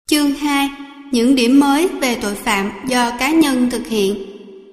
Chương 2. Những điểm mới về tội phạm do cá nhân thực hiện.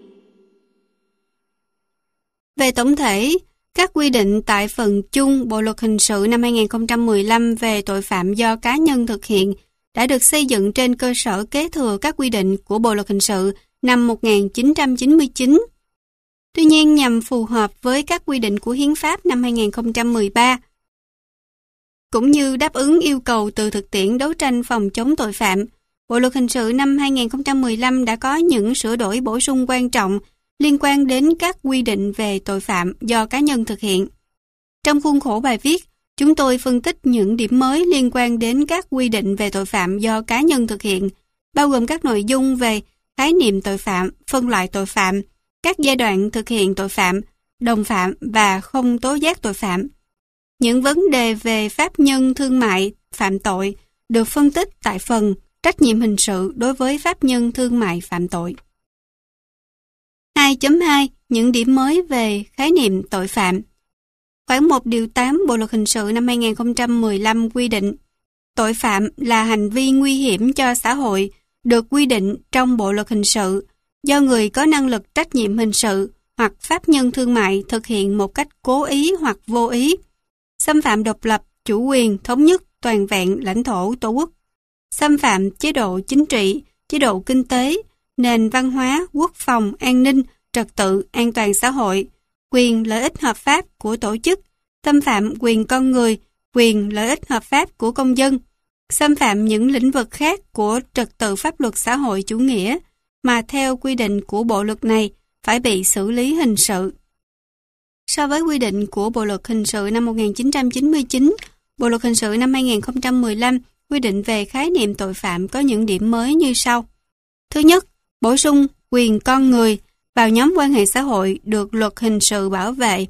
Về tổng thể, các quy định tại phần chung Bộ luật hình sự năm 2015 về tội phạm do cá nhân thực hiện đã được xây dựng trên cơ sở kế thừa các quy định của Bộ luật hình sự năm 1999. Tuy nhiên, nhằm phù hợp với các quy định của Hiến pháp năm 2013, cũng như đáp ứng yêu cầu từ thực tiễn đấu tranh phòng chống tội phạm, Bộ luật hình sự năm 2015 đã có những sửa đổi bổ sung quan trọng liên quan đến các quy định về tội phạm do cá nhân thực hiện. Trong khuôn khổ bài viết, chúng tôi phân tích những điểm mới liên quan đến các quy định về tội phạm do cá nhân thực hiện, bao gồm các nội dung về khái niệm tội phạm, phân loại tội phạm, các giai đoạn thực hiện tội phạm, đồng phạm và không tố giác tội phạm. Những vấn đề về pháp nhân thương mại phạm tội được phân tích tại phần trách nhiệm hình sự đối với pháp nhân thương mại phạm tội. 2.2. Những điểm mới về khái niệm tội phạm. Khoản 1 điều 8 Bộ luật hình sự năm 2015 quy định tội phạm là hành vi nguy hiểm cho xã hội được quy định trong Bộ luật hình sự do người có năng lực trách nhiệm hình sự hoặc pháp nhân thương mại thực hiện một cách cố ý hoặc vô ý, xâm phạm độc lập, chủ quyền, thống nhất, toàn vẹn lãnh thổ tổ quốc, xâm phạm chế độ chính trị, chế độ kinh tế, nền văn hóa, quốc phòng, an ninh, trật tự, an toàn xã hội, quyền lợi ích hợp pháp của tổ chức, xâm phạm quyền con người, quyền lợi ích hợp pháp của công dân, xâm phạm những lĩnh vực khác của trật tự pháp luật xã hội chủ nghĩa mà theo quy định của bộ luật này phải bị xử lý hình sự. So với quy định của Bộ luật hình sự năm 1999, Bộ luật hình sự năm 2015 quy định về khái niệm tội phạm có những điểm mới như sau. Thứ nhất, bổ sung quyền con người vào nhóm quan hệ xã hội được luật hình sự bảo vệ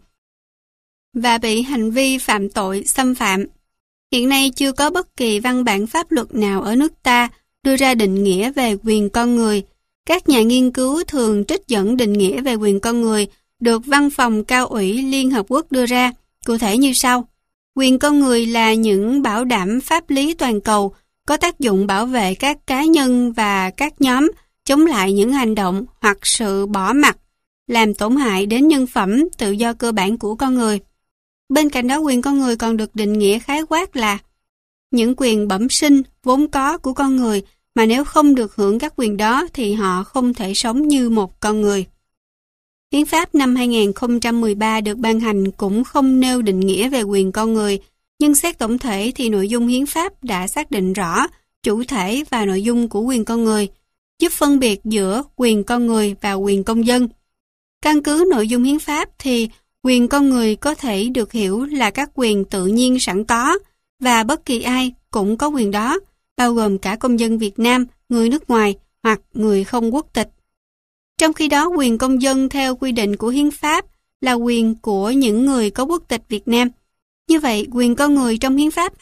và bị hành vi phạm tội xâm phạm. Hiện nay chưa có bất kỳ văn bản pháp luật nào ở nước ta đưa ra định nghĩa về quyền con người. Các nhà nghiên cứu thường trích dẫn định nghĩa về quyền con người được Văn phòng Cao ủy Liên Hợp Quốc đưa ra, cụ thể như sau. Quyền con người là những bảo đảm pháp lý toàn cầu có tác dụng bảo vệ các cá nhân và các nhóm chống lại những hành động hoặc sự bỏ mặc, làm tổn hại đến nhân phẩm, tự do cơ bản của con người. Bên cạnh đó, quyền con người còn được định nghĩa khái quát là những quyền bẩm sinh, vốn có của con người mà nếu không được hưởng các quyền đó thì họ không thể sống như một con người. Hiến pháp năm 2013 được ban hành cũng không nêu định nghĩa về quyền con người, nhưng xét tổng thể thì nội dung hiến pháp đã xác định rõ chủ thể và nội dung của quyền con người, giúp phân biệt giữa quyền con người và quyền công dân. Căn cứ nội dung hiến pháp thì quyền con người có thể được hiểu là các quyền tự nhiên sẵn có và bất kỳ ai cũng có quyền đó, bao gồm cả công dân Việt Nam, người nước ngoài hoặc người không quốc tịch. Trong khi đó, quyền công dân theo quy định của hiến pháp là quyền của những người có quốc tịch Việt Nam. Như vậy, quyền con người trong hiến pháp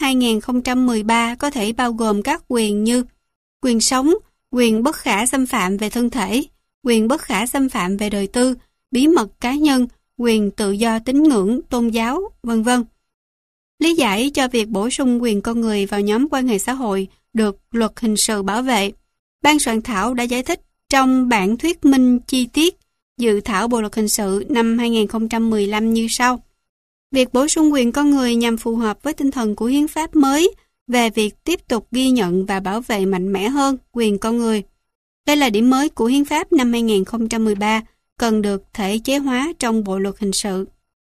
2013 có thể bao gồm các quyền như quyền sống, quyền bất khả xâm phạm về thân thể, quyền bất khả xâm phạm về đời tư, bí mật cá nhân, quyền tự do tín ngưỡng, tôn giáo, v.v. Lý giải cho việc bổ sung quyền con người vào nhóm quan hệ xã hội được luật hình sự bảo vệ, ban soạn thảo đã giải thích trong bản thuyết minh chi tiết dự thảo Bộ luật hình sự năm 2015 như sau. Việc bổ sung quyền con người nhằm phù hợp với tinh thần của hiến pháp mới về việc tiếp tục ghi nhận và bảo vệ mạnh mẽ hơn quyền con người. Đây là điểm mới của hiến pháp năm 2013 cần được thể chế hóa trong Bộ luật hình sự.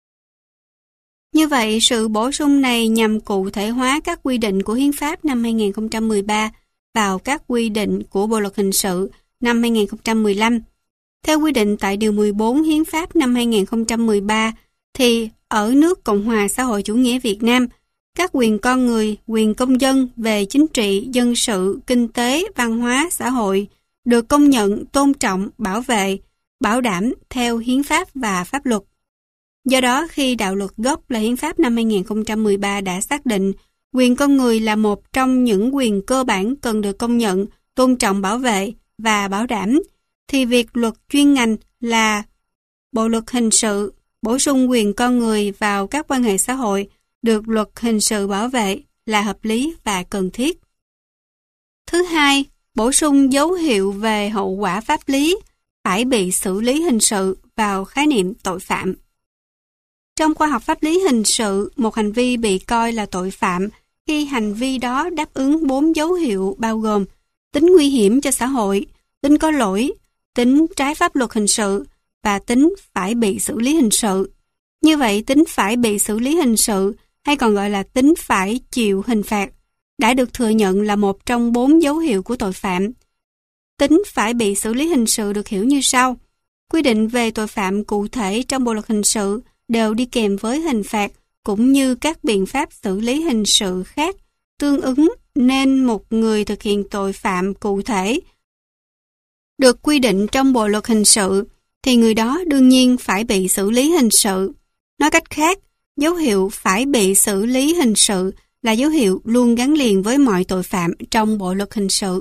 Như vậy, sự bổ sung này nhằm cụ thể hóa các quy định của hiến pháp năm 2013 vào các quy định của Bộ luật hình sự năm 2015. Theo quy định tại Điều 14 Hiến pháp năm 2013 thì ở nước Cộng hòa xã hội chủ nghĩa Việt Nam, các quyền con người, quyền công dân về chính trị, dân sự, kinh tế, văn hóa, xã hội được công nhận, tôn trọng, bảo vệ, bảo đảm theo hiến pháp và pháp luật. Do đó, khi đạo luật gốc là hiến pháp năm 2013 đã xác định quyền con người là một trong những quyền cơ bản cần được công nhận, tôn trọng, bảo vệ và bảo đảm, thì việc luật chuyên ngành là Bộ luật hình sự bổ sung quyền con người vào các quan hệ xã hội được luật hình sự bảo vệ là hợp lý và cần thiết. Thứ hai, bổ sung dấu hiệu về hậu quả pháp lý phải bị xử lý hình sự vào khái niệm tội phạm. Trong khoa học pháp lý hình sự, một hành vi bị coi là tội phạm khi hành vi đó đáp ứng 4 dấu hiệu bao gồm tính nguy hiểm cho xã hội, tính có lỗi, tính trái pháp luật hình sự và tính phải bị xử lý hình sự. Như vậy, tính phải bị xử lý hình sự, hay còn gọi là tính phải chịu hình phạt, đã được thừa nhận là một trong 4 dấu hiệu của tội phạm. Tính phải bị xử lý hình sự được hiểu như sau. Quy định về tội phạm cụ thể trong Bộ luật hình sự đều đi kèm với hình phạt cũng như các biện pháp xử lý hình sự khác tương ứng, nên một người thực hiện tội phạm cụ thể được quy định trong Bộ luật hình sự thì người đó đương nhiên phải bị xử lý hình sự. Nói cách khác, dấu hiệu phải bị xử lý hình sự là dấu hiệu luôn gắn liền với mọi tội phạm trong Bộ luật hình sự.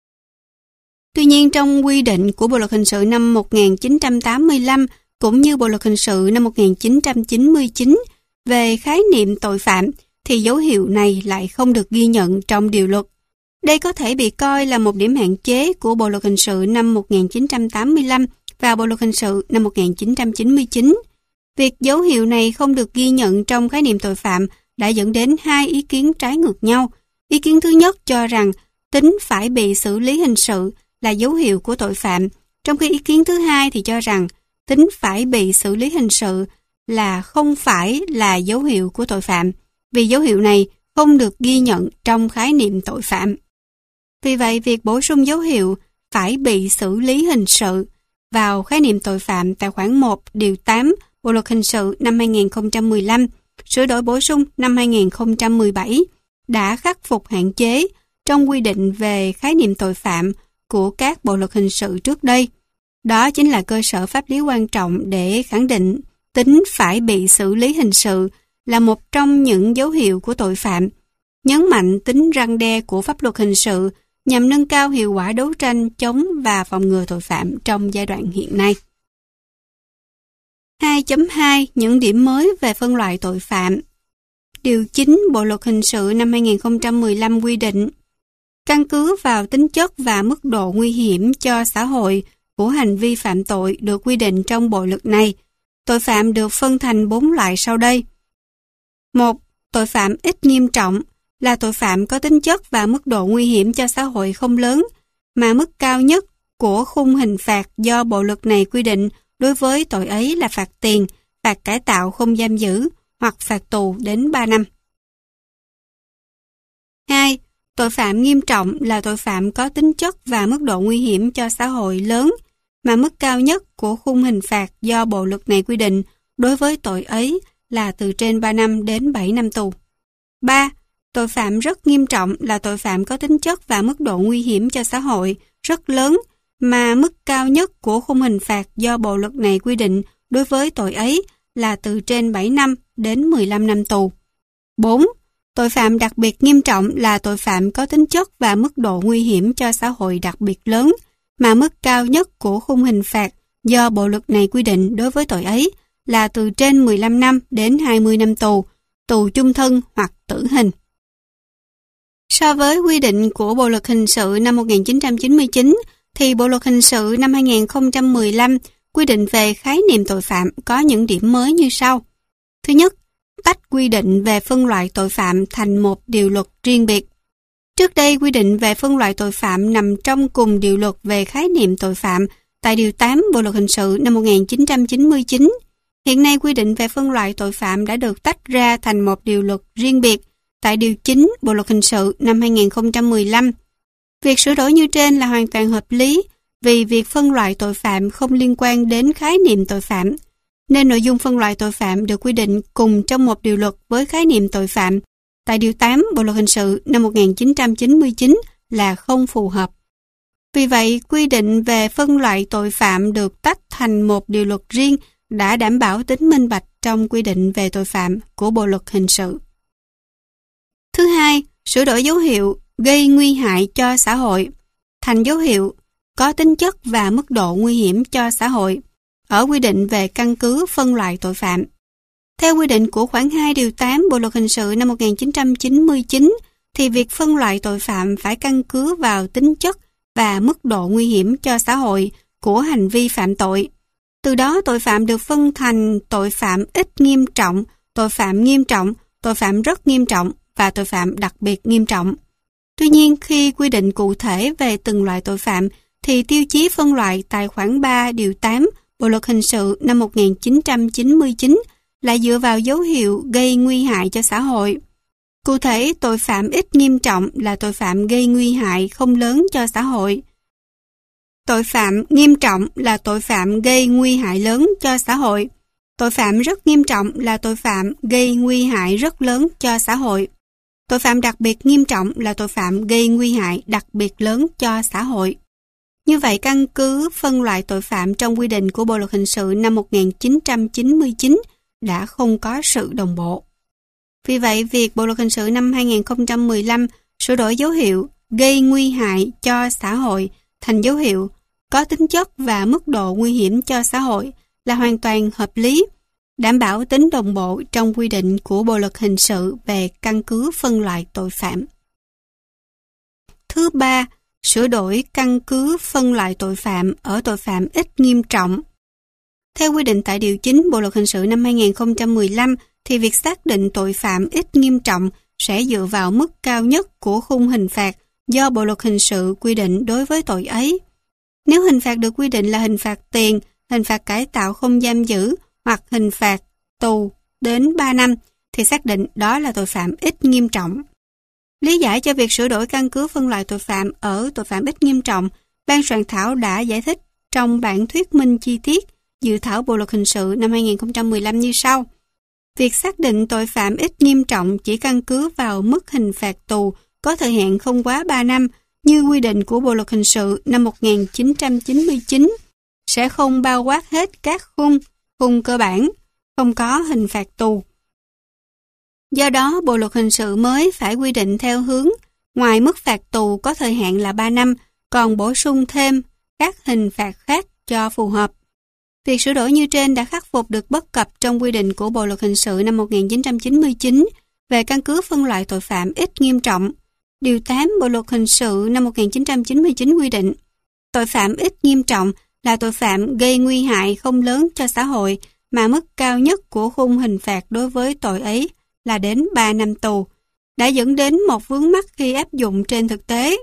Tuy nhiên, trong quy định của Bộ luật hình sự năm 1985 cũng như Bộ luật hình sự năm 1999 về khái niệm tội phạm thì dấu hiệu này lại không được ghi nhận trong điều luật. Đây có thể bị coi là một điểm hạn chế của Bộ luật hình sự năm 1985 và Bộ luật hình sự năm 1999. Việc dấu hiệu này không được ghi nhận trong khái niệm tội phạm đã dẫn đến hai ý kiến trái ngược nhau. Ý kiến thứ nhất cho rằng tính phải bị xử lý hình sự là dấu hiệu của tội phạm, trong khi ý kiến thứ hai thì cho rằng tính phải bị xử lý hình sự là không phải là dấu hiệu của tội phạm, vì dấu hiệu này không được ghi nhận trong khái niệm tội phạm. Vì vậy, việc bổ sung dấu hiệu phải bị xử lý hình sự vào khái niệm tội phạm tại khoản 1 điều 8 Bộ luật hình sự năm 2015, sửa đổi bổ sung năm 2017 đã khắc phục hạn chế trong quy định về khái niệm tội phạm của các bộ luật hình sự trước đây. Đó chính là cơ sở pháp lý quan trọng để khẳng định tính phải bị xử lý hình sự là một trong những dấu hiệu của tội phạm, nhấn mạnh tính răn đe của pháp luật hình sự nhằm nâng cao hiệu quả đấu tranh chống và phòng ngừa tội phạm trong giai đoạn hiện nay. 2.2 Những điểm mới về phân loại tội phạm. Điều 9 Bộ luật hình sự năm 2015 quy định, căn cứ vào tính chất và mức độ nguy hiểm cho xã hội của hành vi phạm tội được quy định trong bộ luật này, tội phạm được phân thành 4 loại sau đây. 1. Tội phạm ít nghiêm trọng là tội phạm có tính chất và mức độ nguy hiểm cho xã hội không lớn, mà mức cao nhất của khung hình phạt do bộ luật này quy định đối với tội ấy là phạt tiền, phạt cải tạo không giam giữ hoặc phạt tù đến 3 năm. 2. Tội phạm nghiêm trọng là tội phạm có tính chất và mức độ nguy hiểm cho xã hội lớn, mà mức cao nhất của khung hình phạt do bộ luật này quy định đối với tội ấy là từ trên 3 năm đến 7 năm tù. 3. Tội phạm rất nghiêm trọng là tội phạm có tính chất và mức độ nguy hiểm cho xã hội rất lớn, mà mức cao nhất của khung hình phạt do bộ luật này quy định đối với tội ấy là từ trên 7 năm đến 15 năm tù. 4. Tội phạm đặc biệt nghiêm trọng là tội phạm có tính chất và mức độ nguy hiểm cho xã hội đặc biệt lớn, mà mức cao nhất của khung hình phạt do bộ luật này quy định đối với tội ấy là từ trên 15 năm đến 20 năm tù, tù chung thân hoặc tử hình. So với quy định của Bộ luật hình sự năm 1999, thì Bộ luật hình sự năm 2015 quy định về khái niệm tội phạm có những điểm mới như sau. Thứ nhất, tách quy định về phân loại tội phạm thành một điều luật riêng biệt. Trước đây, quy định về phân loại tội phạm nằm trong cùng điều luật về khái niệm tội phạm tại Điều 8 Bộ luật hình sự năm 1999. Hiện nay, quy định về phân loại tội phạm đã được tách ra thành một điều luật riêng biệt tại Điều 9 Bộ luật hình sự năm 2015. Việc sửa đổi như trên là hoàn toàn hợp lý vì việc phân loại tội phạm không liên quan đến khái niệm tội phạm, nên nội dung phân loại tội phạm được quy định cùng trong một điều luật với khái niệm tội phạm tại Điều 8 Bộ luật hình sự năm 1999 là không phù hợp. Vì vậy, quy định về phân loại tội phạm được tách thành một điều luật riêng đã đảm bảo tính minh bạch trong quy định về tội phạm của Bộ luật hình sự. Thứ hai, sửa đổi dấu hiệu gây nguy hại cho xã hội thành dấu hiệu có tính chất và mức độ nguy hiểm cho xã hội ở quy định về căn cứ phân loại tội phạm. Theo quy định của khoản 2 điều 8 Bộ luật hình sự năm 1999, thì việc phân loại tội phạm phải căn cứ vào tính chất và mức độ nguy hiểm cho xã hội của hành vi phạm tội. Từ đó tội phạm được phân thành tội phạm ít nghiêm trọng, tội phạm nghiêm trọng, tội phạm rất nghiêm trọng và tội phạm đặc biệt nghiêm trọng. Tuy nhiên, khi quy định cụ thể về từng loại tội phạm thì tiêu chí phân loại tại khoản 3 điều 8 Bộ luật hình sự năm 1999 là dựa vào dấu hiệu gây nguy hại cho xã hội. Cụ thể, tội phạm ít nghiêm trọng là tội phạm gây nguy hại không lớn cho xã hội. Tội phạm nghiêm trọng là tội phạm gây nguy hại lớn cho xã hội. Tội phạm rất nghiêm trọng là tội phạm gây nguy hại rất lớn cho xã hội. Tội phạm đặc biệt nghiêm trọng là tội phạm gây nguy hại đặc biệt lớn cho xã hội. Như vậy, căn cứ phân loại tội phạm trong quy định của Bộ luật hình sự năm 1999 đã không có sự đồng bộ. Vì vậy, việc Bộ luật hình sự năm 2015 sửa đổi dấu hiệu gây nguy hại cho xã hội thành dấu hiệu có tính chất và mức độ nguy hiểm cho xã hội là hoàn toàn hợp lý, đảm bảo tính đồng bộ trong quy định của Bộ luật hình sự về căn cứ phân loại tội phạm. Thứ ba, sửa đổi căn cứ phân loại tội phạm ở tội phạm ít nghiêm trọng. Theo quy định tại Điều 9 Bộ luật hình sự năm 2015 thì việc xác định tội phạm ít nghiêm trọng sẽ dựa vào mức cao nhất của khung hình phạt do Bộ luật hình sự quy định đối với tội ấy. Nếu hình phạt được quy định là hình phạt tiền, hình phạt cải tạo không giam giữ hoặc hình phạt tù đến 3 năm thì xác định đó là tội phạm ít nghiêm trọng. Lý giải cho việc sửa đổi căn cứ phân loại tội phạm ở tội phạm ít nghiêm trọng, ban soạn thảo đã giải thích trong bản thuyết minh chi tiết dự thảo Bộ luật hình sự năm 2015 như sau. Việc xác định tội phạm ít nghiêm trọng chỉ căn cứ vào mức hình phạt tù có thời hạn không quá 3 năm như quy định của Bộ luật hình sự năm 1999 sẽ không bao quát hết các khung cơ bản, không có hình phạt tù. Do đó, Bộ luật hình sự mới phải quy định theo hướng ngoài mức phạt tù có thời hạn là 3 năm, còn bổ sung thêm các hình phạt khác cho phù hợp. Việc sửa đổi như trên đã khắc phục được bất cập trong quy định của Bộ luật hình sự năm 1999 về căn cứ phân loại tội phạm ít nghiêm trọng. Điều 8 Bộ luật hình sự năm 1999 quy định, tội phạm ít nghiêm trọng là tội phạm gây nguy hại không lớn cho xã hội mà mức cao nhất của khung hình phạt đối với tội ấy là đến 3 năm tù, đã dẫn đến một vướng mắc khi áp dụng trên thực tế.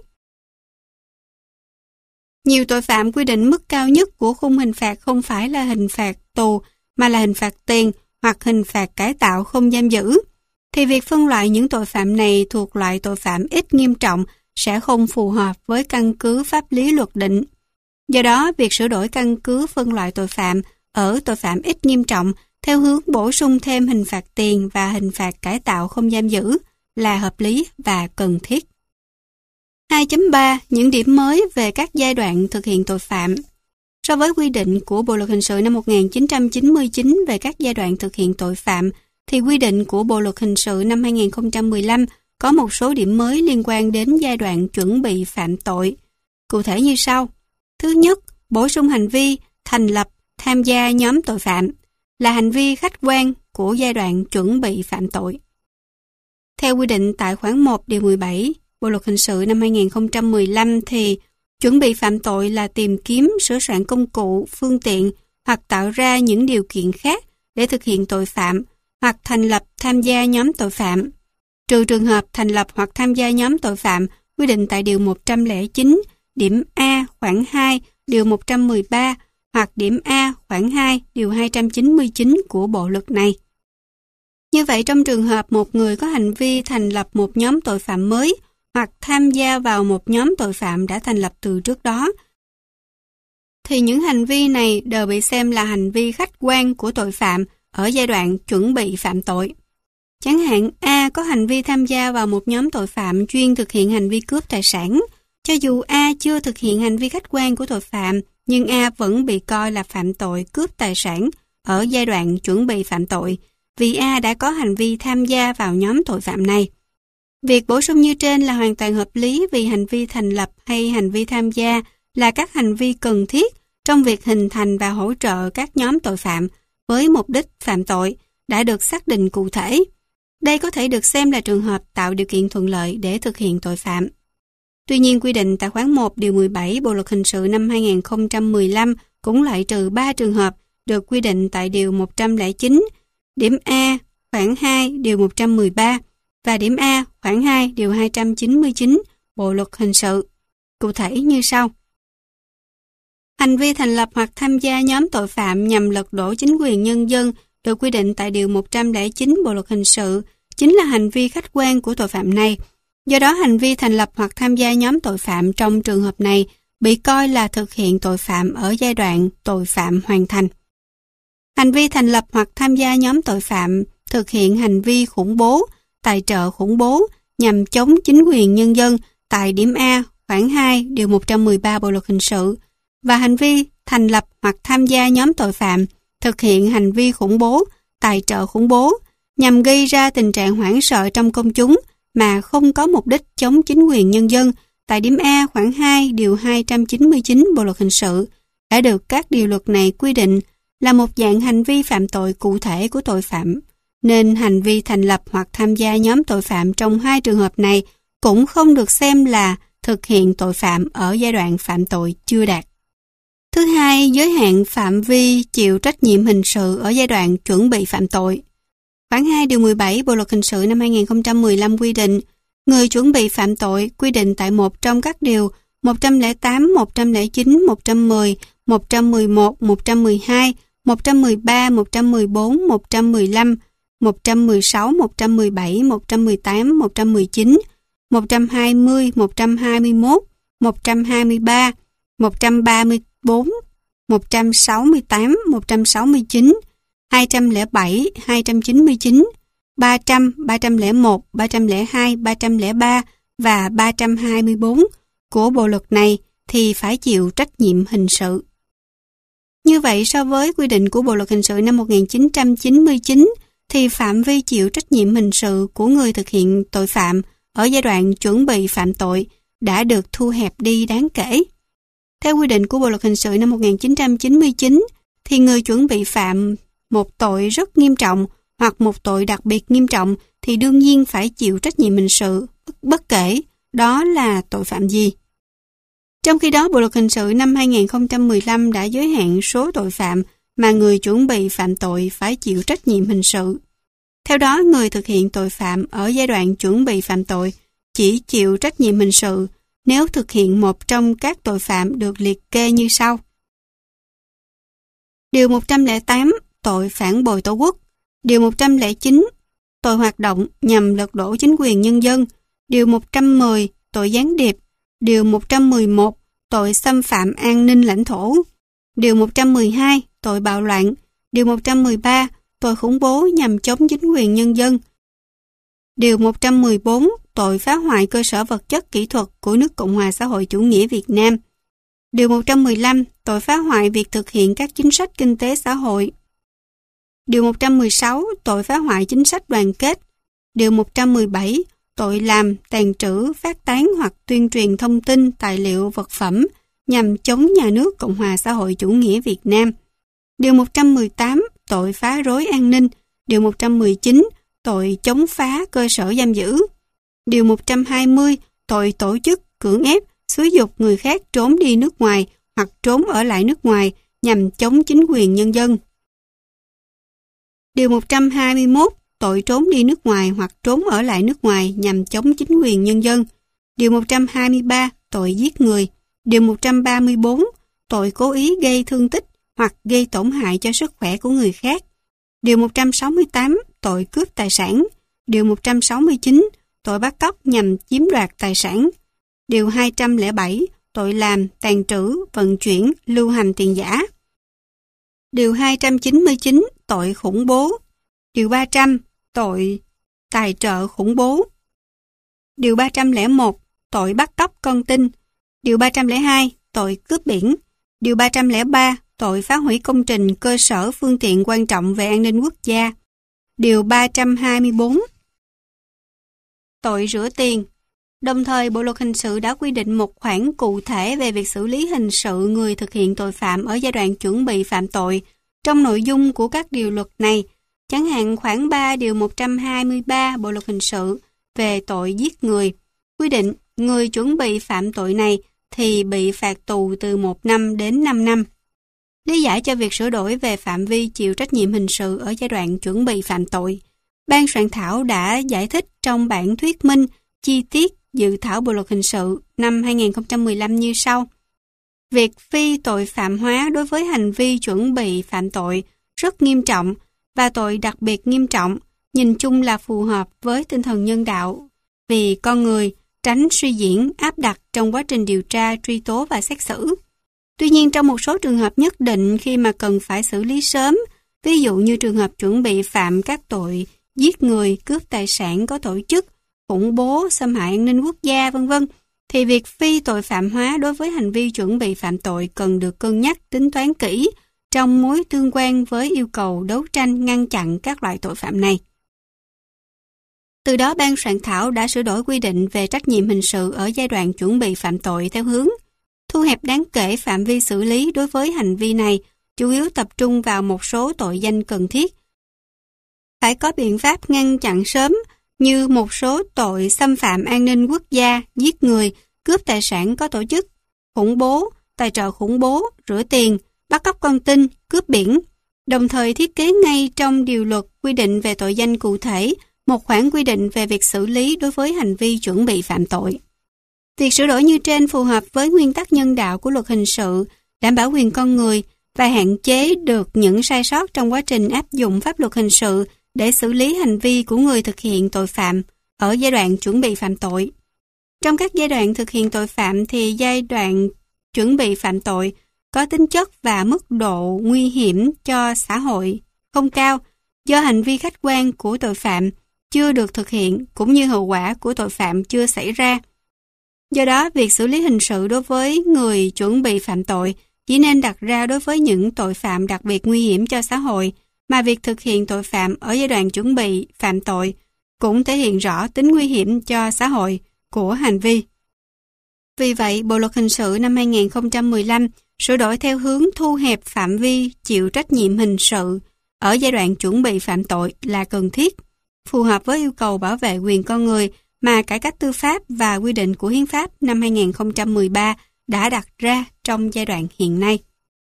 Nhiều tội phạm quy định mức cao nhất của khung hình phạt không phải là hình phạt tù mà là hình phạt tiền hoặc hình phạt cải tạo không giam giữ, thì việc phân loại những tội phạm này thuộc loại tội phạm ít nghiêm trọng sẽ không phù hợp với căn cứ pháp lý luật định. Do đó, việc sửa đổi căn cứ phân loại tội phạm ở tội phạm ít nghiêm trọng theo hướng bổ sung thêm hình phạt tiền và hình phạt cải tạo không giam giữ là hợp lý và cần thiết. 2.3. Những điểm mới về các giai đoạn thực hiện tội phạm. So với quy định của Bộ luật hình sự năm 1999 về các giai đoạn thực hiện tội phạm, thì quy định của Bộ luật hình sự năm 2015 có một số điểm mới liên quan đến giai đoạn chuẩn bị phạm tội. Cụ thể như sau. Thứ nhất, bổ sung hành vi thành lập, tham gia nhóm tội phạm là hành vi khách quan của giai đoạn chuẩn bị phạm tội. Theo quy định tại khoản 1 điều 17 Bộ luật hình sự năm 2015 thì chuẩn bị phạm tội là tìm kiếm, sửa soạn công cụ, phương tiện hoặc tạo ra những điều kiện khác để thực hiện tội phạm hoặc thành lập, tham gia nhóm tội phạm. Trừ trường hợp thành lập hoặc tham gia nhóm tội phạm quy định tại điều 109, điểm A khoản 2, điều 113 hoặc điểm A khoản 2, điều 299 của bộ luật này. Như vậy, trong trường hợp một người có hành vi thành lập một nhóm tội phạm mới hoặc tham gia vào một nhóm tội phạm đã thành lập từ trước đó, thì những hành vi này đều bị xem là hành vi khách quan của tội phạm ở giai đoạn chuẩn bị phạm tội. Chẳng hạn A có hành vi tham gia vào một nhóm tội phạm chuyên thực hiện hành vi cướp tài sản. Cho dù A chưa thực hiện hành vi khách quan của tội phạm, nhưng A vẫn bị coi là phạm tội cướp tài sản ở giai đoạn chuẩn bị phạm tội, vì A đã có hành vi tham gia vào nhóm tội phạm này. Việc bổ sung như trên là hoàn toàn hợp lý vì hành vi thành lập hay hành vi tham gia là các hành vi cần thiết trong việc hình thành và hỗ trợ các nhóm tội phạm với mục đích phạm tội đã được xác định cụ thể. Đây có thể được xem là trường hợp tạo điều kiện thuận lợi để thực hiện tội phạm. Tuy nhiên, quy định tại khoản 1 điều 17 Bộ luật hình sự năm 2015 cũng loại trừ 3 trường hợp được quy định tại điều 109, điểm A, khoản 2 điều 113 và điểm A, khoản 2 điều 299 Bộ luật hình sự. Cụ thể như sau. Hành vi thành lập hoặc tham gia nhóm tội phạm nhằm lật đổ chính quyền nhân dân được quy định tại điều 109 Bộ luật hình sự chính là hành vi khách quan của tội phạm này. Do đó, hành vi thành lập hoặc tham gia nhóm tội phạm trong trường hợp này bị coi là thực hiện tội phạm ở giai đoạn tội phạm hoàn thành. Hành vi thành lập hoặc tham gia nhóm tội phạm thực hiện hành vi khủng bố, tài trợ khủng bố nhằm chống chính quyền nhân dân tại điểm A, khoản 2, điều 113 Bộ luật hình sự và hành vi thành lập hoặc tham gia nhóm tội phạm thực hiện hành vi khủng bố, tài trợ khủng bố nhằm gây ra tình trạng hoảng sợ trong công chúng mà không có mục đích chống chính quyền nhân dân tại điểm A, khoản 2, điều 299 Bộ luật hình sự đã được các điều luật này quy định là một dạng hành vi phạm tội cụ thể của tội phạm, nên hành vi thành lập hoặc tham gia nhóm tội phạm trong hai trường hợp này cũng không được xem là thực hiện tội phạm ở giai đoạn phạm tội chưa đạt. Thứ hai, giới hạn phạm vi chịu trách nhiệm hình sự ở giai đoạn chuẩn bị phạm tội. Khoản 2 điều 17 Bộ luật hình sự năm 2015 quy định, người chuẩn bị phạm tội quy định tại một trong các điều 108, 109, 110, 111, 112, 113, 114, 115, 116, 117, 118, 119, 120, 121, 123, 134, 168, 169, 207, 299, 300, 301, 302, 303 và 324 của bộ luật này thì phải chịu trách nhiệm hình sự. Như vậy, so với quy định của Bộ luật hình sự năm 1999 thì phạm vi chịu trách nhiệm hình sự của người thực hiện tội phạm ở giai đoạn chuẩn bị phạm tội đã được thu hẹp đi đáng kể. Theo quy định của Bộ luật hình sự năm 1999 thì người chuẩn bị phạm một tội rất nghiêm trọng hoặc một tội đặc biệt nghiêm trọng thì đương nhiên phải chịu trách nhiệm hình sự, bất kể đó là tội phạm gì. Trong khi đó, Bộ luật hình sự năm 2015 đã giới hạn số tội phạm mà người chuẩn bị phạm tội phải chịu trách nhiệm hình sự. Theo đó, người thực hiện tội phạm ở giai đoạn chuẩn bị phạm tội chỉ chịu trách nhiệm hình sự nếu thực hiện một trong các tội phạm được liệt kê như sau. Điều 108, tội phản bội tổ quốc. Điều 109, tội hoạt động nhằm lật đổ chính quyền nhân dân. Điều 110, tội gián điệp. Điều 111, tội xâm phạm an ninh lãnh thổ. Điều 112, tội bạo loạn. Điều 113, tội khủng bố nhằm chống chính quyền nhân dân. Điều 114, tội phá hoại cơ sở vật chất kỹ thuật của nước Cộng hòa xã hội chủ nghĩa Việt Nam. Điều 115, tội phá hoại việc thực hiện các chính sách kinh tế xã hội. Điều 116, tội phá hoại chính sách đoàn kết. Điều 117, tội làm, tàng trữ, phát tán hoặc tuyên truyền thông tin, tài liệu, vật phẩm nhằm chống nhà nước Cộng hòa xã hội chủ nghĩa Việt Nam. Điều 118, tội phá rối an ninh. Điều 119, tội chống phá cơ sở giam giữ. Điều 120, tội tổ chức, cưỡng ép, xúi giục người khác trốn đi nước ngoài hoặc trốn ở lại nước ngoài nhằm chống chính quyền nhân dân. Điều 121, tội trốn đi nước ngoài hoặc trốn ở lại nước ngoài nhằm chống chính quyền nhân dân. Điều 123, tội giết người. Điều 134, tội cố ý gây thương tích hoặc gây tổn hại cho sức khỏe của người khác. Điều 168, tội cướp tài sản. Điều 169, tội bắt cóc nhằm chiếm đoạt tài sản. Điều 207, tội làm, tàng trữ, vận chuyển, lưu hành tiền giả. Điều 299, tội khủng bố. Điều 300, tội tài trợ khủng bố. Điều 301, tội bắt cóc con tin. Điều 302, tội cướp biển. Điều 303, tội phá hủy công trình, cơ sở, phương tiện quan trọng về an ninh quốc gia. Điều 324, tội rửa tiền. Đồng thời, Bộ luật hình sự đã quy định một khoản cụ thể về việc xử lý hình sự người thực hiện tội phạm ở giai đoạn chuẩn bị phạm tội. Trong nội dung của các điều luật này, Chẳng hạn khoảng 3 điều 123 Bộ luật hình sự về tội giết người, quy định người chuẩn bị phạm tội này thì bị phạt tù từ 1 năm đến 5 năm. Lý giải cho việc sửa đổi về phạm vi chịu trách nhiệm hình sự ở giai đoạn chuẩn bị phạm tội, ban soạn thảo đã giải thích trong bản thuyết minh chi tiết dự thảo Bộ luật hình sự năm 2015 như sau. Việc phi tội phạm hóa đối với hành vi chuẩn bị phạm tội rất nghiêm trọng và tội đặc biệt nghiêm trọng, nhìn chung là phù hợp với tinh thần nhân đạo vì con người, tránh suy diễn áp đặt trong quá trình điều tra, truy tố và xét xử. Tuy nhiên, trong một số trường hợp nhất định khi mà cần phải xử lý sớm, ví dụ như trường hợp chuẩn bị phạm các tội giết người, cướp tài sản có tổ chức, khủng bố, xâm hại an ninh quốc gia, v.v., thì việc phi tội phạm hóa đối với hành vi chuẩn bị phạm tội cần được cân nhắc tính toán kỹ trong mối tương quan với yêu cầu đấu tranh ngăn chặn các loại tội phạm này. Từ đó, ban soạn thảo đã sửa đổi quy định về trách nhiệm hình sự ở giai đoạn chuẩn bị phạm tội theo hướng thu hẹp đáng kể phạm vi xử lý đối với hành vi này, chủ yếu tập trung vào một số tội danh cần thiết. Phải có biện pháp ngăn chặn sớm như một số tội xâm phạm an ninh quốc gia, giết người, cướp tài sản có tổ chức, khủng bố, tài trợ khủng bố, rửa tiền, bắt cóc con tin, cướp biển, đồng thời thiết kế ngay trong điều luật quy định về tội danh cụ thể một khoản quy định về việc xử lý đối với hành vi chuẩn bị phạm tội. Việc sửa đổi như trên phù hợp với nguyên tắc nhân đạo của luật hình sự, đảm bảo quyền con người và hạn chế được những sai sót trong quá trình áp dụng pháp luật hình sự để xử lý hành vi của người thực hiện tội phạm ở giai đoạn chuẩn bị phạm tội. Trong các giai đoạn thực hiện tội phạm thì giai đoạn chuẩn bị phạm tội có tính chất và mức độ nguy hiểm cho xã hội không cao do hành vi khách quan của tội phạm chưa được thực hiện cũng như hậu quả của tội phạm chưa xảy ra. Do đó, việc xử lý hình sự đối với người chuẩn bị phạm tội chỉ nên đặt ra đối với những tội phạm đặc biệt nguy hiểm cho xã hội, mà việc thực hiện tội phạm ở giai đoạn chuẩn bị phạm tội cũng thể hiện rõ tính nguy hiểm cho xã hội của hành vi. Vì vậy, Bộ luật hình sự năm 2015 sửa đổi theo hướng thu hẹp phạm vi chịu trách nhiệm hình sự ở giai đoạn chuẩn bị phạm tội là cần thiết, phù hợp với yêu cầu bảo vệ quyền con người mà cải cách tư pháp và quy định của Hiến pháp năm 2013 đã đặt ra trong giai đoạn hiện nay.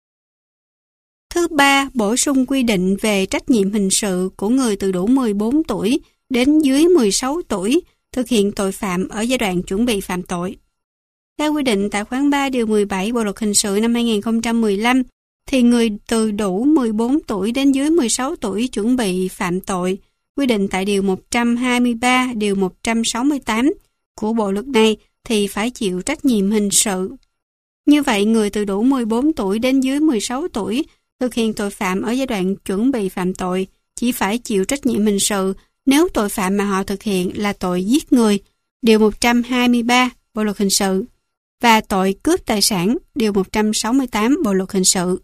Thứ ba, bổ sung quy định về trách nhiệm hình sự của người từ đủ 14 tuổi đến dưới 16 tuổi thực hiện tội phạm ở giai đoạn chuẩn bị phạm tội. Theo quy định tại khoản 3 điều 17 Bộ luật hình sự năm 2015, thì người từ đủ 14 tuổi đến dưới 16 tuổi chuẩn bị phạm tội, quy định tại điều 123, điều 168 của bộ luật này thì phải chịu trách nhiệm hình sự. Như vậy, người từ đủ 14 tuổi đến dưới 16 tuổi thực hiện tội phạm ở giai đoạn chuẩn bị phạm tội chỉ phải chịu trách nhiệm hình sự nếu tội phạm mà họ thực hiện là tội giết người, điều 123 Bộ luật hình sự, và tội cướp tài sản, điều 168 Bộ luật hình sự.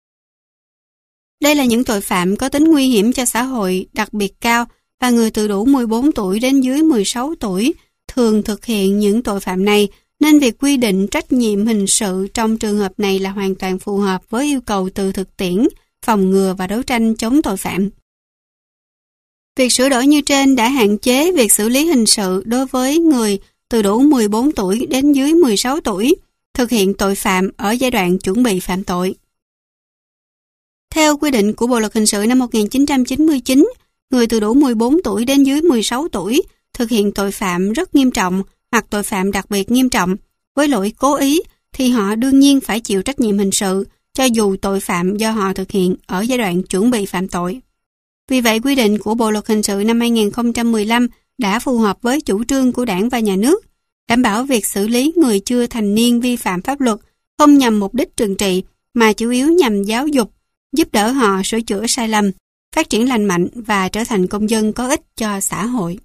Đây là những tội phạm có tính nguy hiểm cho xã hội đặc biệt cao và người từ đủ 14 tuổi đến dưới 16 tuổi thường thực hiện những tội phạm này, nên việc quy định trách nhiệm hình sự trong trường hợp này là hoàn toàn phù hợp với yêu cầu từ thực tiễn, phòng ngừa và đấu tranh chống tội phạm. Việc sửa đổi như trên đã hạn chế việc xử lý hình sự đối với người từ đủ 14 tuổi đến dưới 16 tuổi thực hiện tội phạm ở giai đoạn chuẩn bị phạm tội. Theo quy định của Bộ luật hình sự năm 1999, người từ đủ 14 tuổi đến dưới 16 tuổi thực hiện tội phạm rất nghiêm trọng hoặc tội phạm đặc biệt nghiêm trọng với lỗi cố ý thì họ đương nhiên phải chịu trách nhiệm hình sự cho dù tội phạm do họ thực hiện ở giai đoạn chuẩn bị phạm tội. Vì vậy, quy định của Bộ luật hình sự năm 2015 đã phù hợp với chủ trương của Đảng và Nhà nước, đảm bảo việc xử lý người chưa thành niên vi phạm pháp luật không nhằm mục đích trừng trị mà chủ yếu nhằm giáo dục, giúp đỡ họ sửa chữa sai lầm, phát triển lành mạnh và trở thành công dân có ích cho xã hội.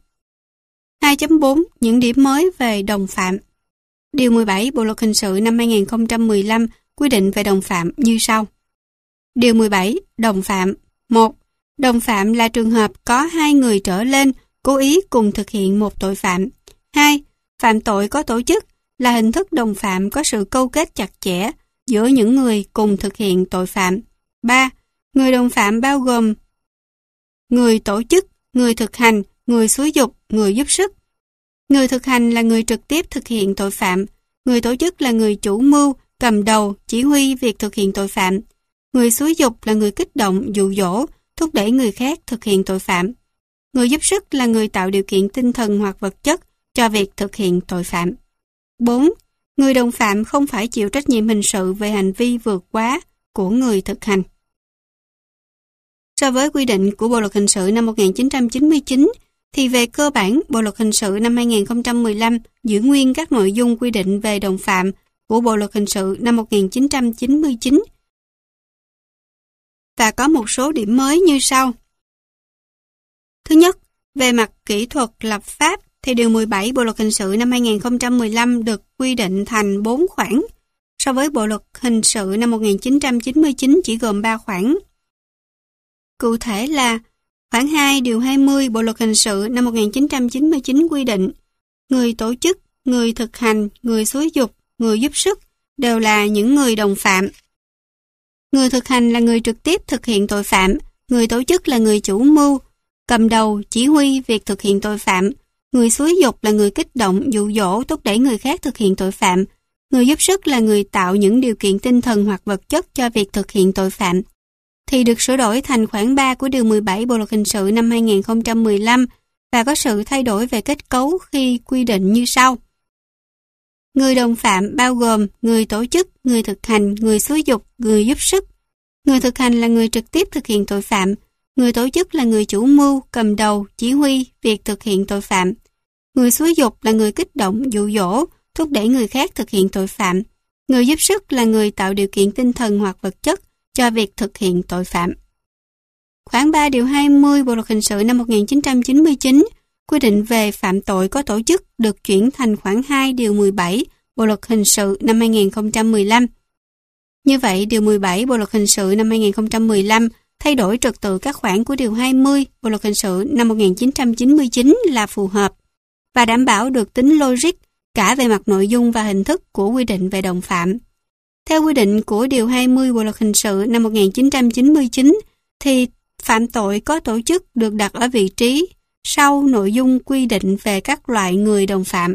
2.4. Những điểm mới về đồng phạm. Điều 17 Bộ luật hình sự năm 2015 quy định về đồng phạm như sau. Điều 17. Đồng phạm. 1. Đồng phạm là trường hợp có hai người trở lên cố ý cùng thực hiện một tội phạm. 2. Phạm tội có tổ chức là hình thức đồng phạm có sự câu kết chặt chẽ giữa những người cùng thực hiện tội phạm. 3. Người đồng phạm bao gồm người tổ chức, người thực hành, người xúi giục, người giúp sức. Người thực hành là người trực tiếp thực hiện tội phạm. Người tổ chức là người chủ mưu, cầm đầu, chỉ huy việc thực hiện tội phạm. Người xúi giục là người kích động, dụ dỗ, thúc đẩy người khác thực hiện tội phạm. Người giúp sức là người tạo điều kiện tinh thần hoặc vật chất cho việc thực hiện tội phạm. 4. Người đồng phạm không phải chịu trách nhiệm hình sự về hành vi vượt quá của người thực hành. So với quy định của Bộ luật hình sự năm 1999, thì về cơ bản, Bộ luật hình sự năm 2015 giữ nguyên các nội dung quy định về đồng phạm của Bộ luật hình sự năm 1999 và có một số điểm mới như sau. Thứ nhất, về mặt kỹ thuật lập pháp thì điều 17 Bộ luật hình sự năm 2015 được quy định thành 4 khoản, so với Bộ luật hình sự năm 1999 chỉ gồm 3 khoản. Cụ thể là khoản 2 điều 20 Bộ luật hình sự năm 1999 quy định người tổ chức, người thực hành, người xúi giục, người giúp sức đều là những người đồng phạm. Người thực hành là người trực tiếp thực hiện tội phạm, người tổ chức là người chủ mưu, cầm đầu, chỉ huy việc thực hiện tội phạm, người xúi giục là người kích động, dụ dỗ, thúc đẩy người khác thực hiện tội phạm, người giúp sức là người tạo những điều kiện tinh thần hoặc vật chất cho việc thực hiện tội phạm, thì được sửa đổi thành khoản 3 của điều 17 Bộ luật hình sự năm 2015 và có sự thay đổi về kết cấu khi quy định như sau. Người đồng phạm bao gồm người tổ chức, người thực hành, người xúi giục, người giúp sức. Người thực hành là người trực tiếp thực hiện tội phạm. Người tổ chức là người chủ mưu, cầm đầu, chỉ huy việc thực hiện tội phạm. Người xúi giục là người kích động, dụ dỗ, thúc đẩy người khác thực hiện tội phạm. Người giúp sức là người tạo điều kiện tinh thần hoặc vật chất cho việc thực hiện tội phạm. Khoản 3 điều 20 Bộ luật hình sự năm 1999 quy định về phạm tội có tổ chức được chuyển thành khoản 2 điều 17 Bộ luật hình sự năm 2015. Như vậy, điều 17 Bộ luật hình sự năm 2015 thay đổi trật tự các khoản của điều 20 Bộ luật hình sự năm 1999 là phù hợp và đảm bảo được tính logic cả về mặt nội dung và hình thức của quy định về đồng phạm. Theo quy định của điều 20 Bộ luật hình sự năm 1999 thì phạm tội có tổ chức được đặt ở vị trí sau nội dung quy định về các loại người đồng phạm.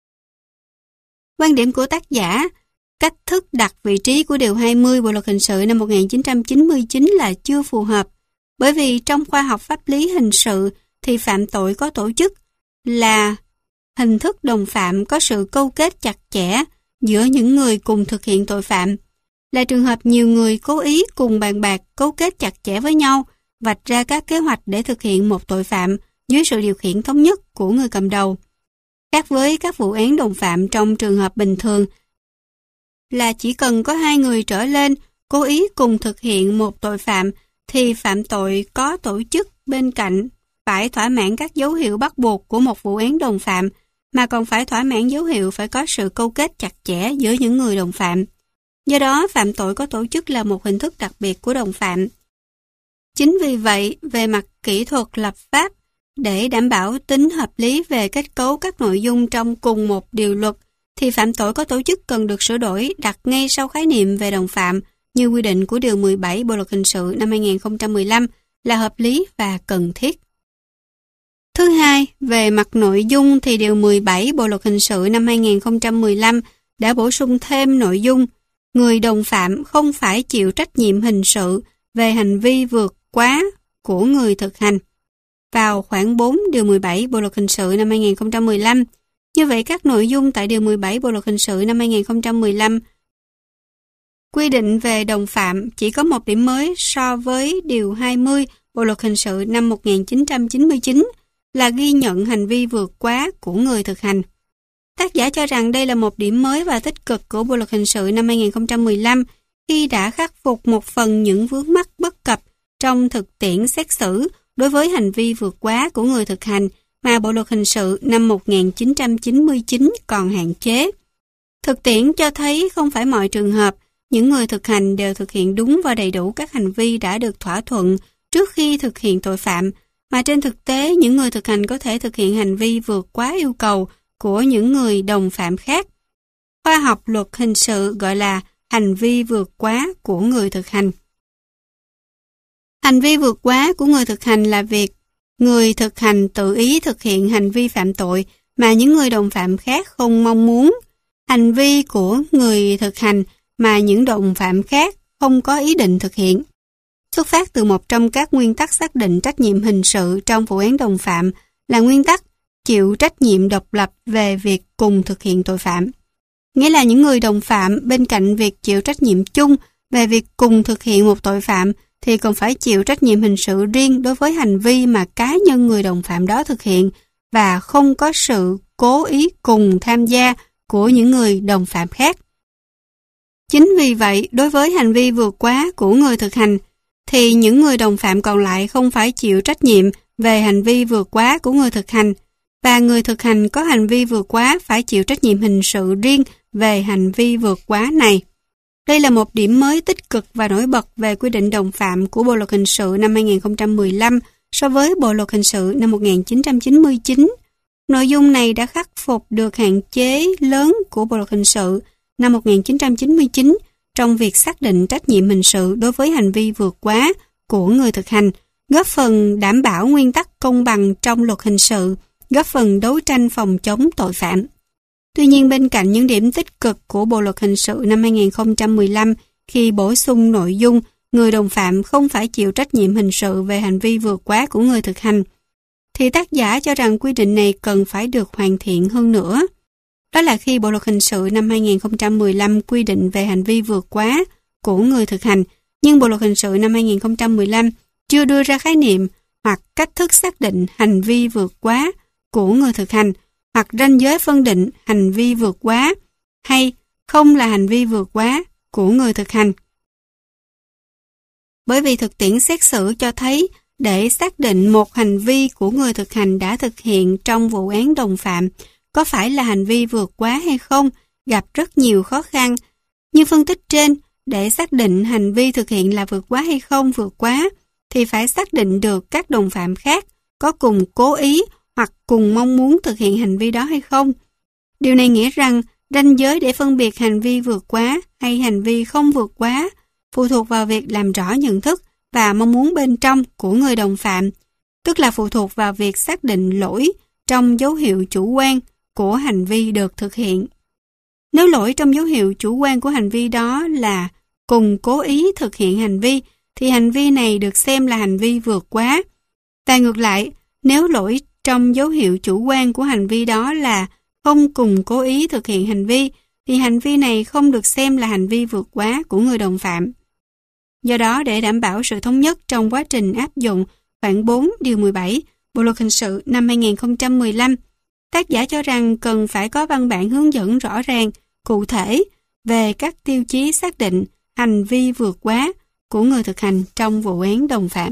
Quan điểm của tác giả, cách thức đặt vị trí của điều 20 Bộ luật hình sự năm 1999 là chưa phù hợp, bởi vì trong khoa học pháp lý hình sự thì phạm tội có tổ chức là hình thức đồng phạm có sự câu kết chặt chẽ giữa những người cùng thực hiện tội phạm, là trường hợp nhiều người cố ý cùng bàn bạc cấu kết chặt chẽ với nhau, vạch ra các kế hoạch để thực hiện một tội phạm dưới sự điều khiển thống nhất của người cầm đầu. Khác với các vụ án đồng phạm trong trường hợp bình thường là chỉ cần có 2 người trở lên cố ý cùng thực hiện một tội phạm thì phạm tội có tổ chức bên cạnh phải thỏa mãn các dấu hiệu bắt buộc của một vụ án đồng phạm mà còn phải thỏa mãn dấu hiệu phải có sự câu kết chặt chẽ giữa những người đồng phạm. Do đó, phạm tội có tổ chức là một hình thức đặc biệt của đồng phạm. Chính vì vậy, về mặt kỹ thuật lập pháp, để đảm bảo tính hợp lý về kết cấu các nội dung trong cùng một điều luật, thì phạm tội có tổ chức cần được sửa đổi đặt ngay sau khái niệm về đồng phạm như quy định của điều 17 Bộ luật hình sự năm 2015 là hợp lý và cần thiết. Thứ hai, về mặt nội dung thì điều 17 Bộ luật hình sự năm 2015 đã bổ sung thêm nội dung người đồng phạm không phải chịu trách nhiệm hình sự về hành vi vượt quá của người thực hành vào khoản 4 điều 17 Bộ luật hình sự năm 2015. Như vậy, các nội dung tại điều 17 Bộ luật hình sự năm 2015 quy định về đồng phạm chỉ có một điểm mới so với điều 20 Bộ luật hình sự năm 1999 là ghi nhận hành vi vượt quá của người thực hành. Tác giả cho rằng đây là một điểm mới và tích cực của Bộ luật hình sự năm 2015 khi đã khắc phục một phần những vướng mắc bất cập trong thực tiễn xét xử đối với hành vi vượt quá của người thực hành mà Bộ luật hình sự năm 1999 còn hạn chế. Thực tiễn cho thấy không phải mọi trường hợp những người thực hành đều thực hiện đúng và đầy đủ các hành vi đã được thỏa thuận trước khi thực hiện tội phạm, mà trên thực tế những người thực hành có thể thực hiện hành vi vượt quá yêu cầu của những người đồng phạm khác. Khoa học luật hình sự gọi là hành vi vượt quá của người thực hành. Hành vi vượt quá của người thực hành là việc người thực hành tự ý thực hiện hành vi phạm tội mà những người đồng phạm khác không mong muốn. Hành vi của người thực hành mà những đồng phạm khác không có ý định thực hiện. Xuất phát từ một trong các nguyên tắc xác định trách nhiệm hình sự trong vụ án đồng phạm là nguyên tắc chịu trách nhiệm độc lập về việc cùng thực hiện tội phạm. Nghĩa là những người đồng phạm bên cạnh việc chịu trách nhiệm chung về việc cùng thực hiện một tội phạm thì còn phải chịu trách nhiệm hình sự riêng đối với hành vi mà cá nhân người đồng phạm đó thực hiện và không có sự cố ý cùng tham gia của những người đồng phạm khác. Chính vì vậy, đối với hành vi vượt quá của người thực hành, thì những người đồng phạm còn lại không phải chịu trách nhiệm về hành vi vượt quá của người thực hành, và người thực hành có hành vi vượt quá phải chịu trách nhiệm hình sự riêng về hành vi vượt quá này. Đây là một điểm mới tích cực và nổi bật về quy định đồng phạm của Bộ Luật Hình sự năm 2015 so với Bộ Luật Hình sự năm 1999. Nội dung này đã khắc phục được hạn chế lớn của Bộ Luật Hình sự năm 1999 trong việc xác định trách nhiệm hình sự đối với hành vi vượt quá của người thực hành, góp phần đảm bảo nguyên tắc công bằng trong luật hình sự, góp phần đấu tranh phòng chống tội phạm. Tuy nhiên, bên cạnh những điểm tích cực của Bộ Luật Hình sự năm 2015 khi bổ sung nội dung người đồng phạm không phải chịu trách nhiệm hình sự về hành vi vượt quá của người thực hành, thì tác giả cho rằng quy định này cần phải được hoàn thiện hơn nữa. Đó là khi Bộ Luật Hình sự năm 2015 quy định về hành vi vượt quá của người thực hành, nhưng Bộ Luật Hình sự năm 2015 chưa đưa ra khái niệm hoặc cách thức xác định hành vi vượt quá của người thực hành, hoặc ranh giới phân định hành vi vượt quá hay không là hành vi vượt quá của người thực hành. Bởi vì thực tiễn xét xử cho thấy để xác định một hành vi của người thực hành đã thực hiện trong vụ án đồng phạm có phải là hành vi vượt quá hay không gặp rất nhiều khó khăn. Như phân tích trên, để xác định hành vi thực hiện là vượt quá hay không vượt quá thì phải xác định được các đồng phạm khác có cùng cố ý hoặc cùng mong muốn thực hiện hành vi đó hay không. Điều này nghĩa rằng ranh giới để phân biệt hành vi vượt quá hay hành vi không vượt quá phụ thuộc vào việc làm rõ nhận thức và mong muốn bên trong của người đồng phạm, tức là phụ thuộc vào việc xác định lỗi trong dấu hiệu chủ quan của hành vi được thực hiện. Nếu lỗi trong dấu hiệu chủ quan của hành vi đó là cùng cố ý thực hiện hành vi, thì hành vi này được xem là hành vi vượt quá. Và ngược lại, nếu lỗi trong dấu hiệu chủ quan của hành vi đó là không cùng cố ý thực hiện hành vi, thì hành vi này không được xem là hành vi vượt quá của người đồng phạm. Do đó, để đảm bảo sự thống nhất trong quá trình áp dụng khoản 4 điều 17 Bộ Luật Hình sự năm 2015, tác giả cho rằng cần phải có văn bản hướng dẫn rõ ràng, cụ thể về các tiêu chí xác định hành vi vượt quá của người thực hành trong vụ án đồng phạm.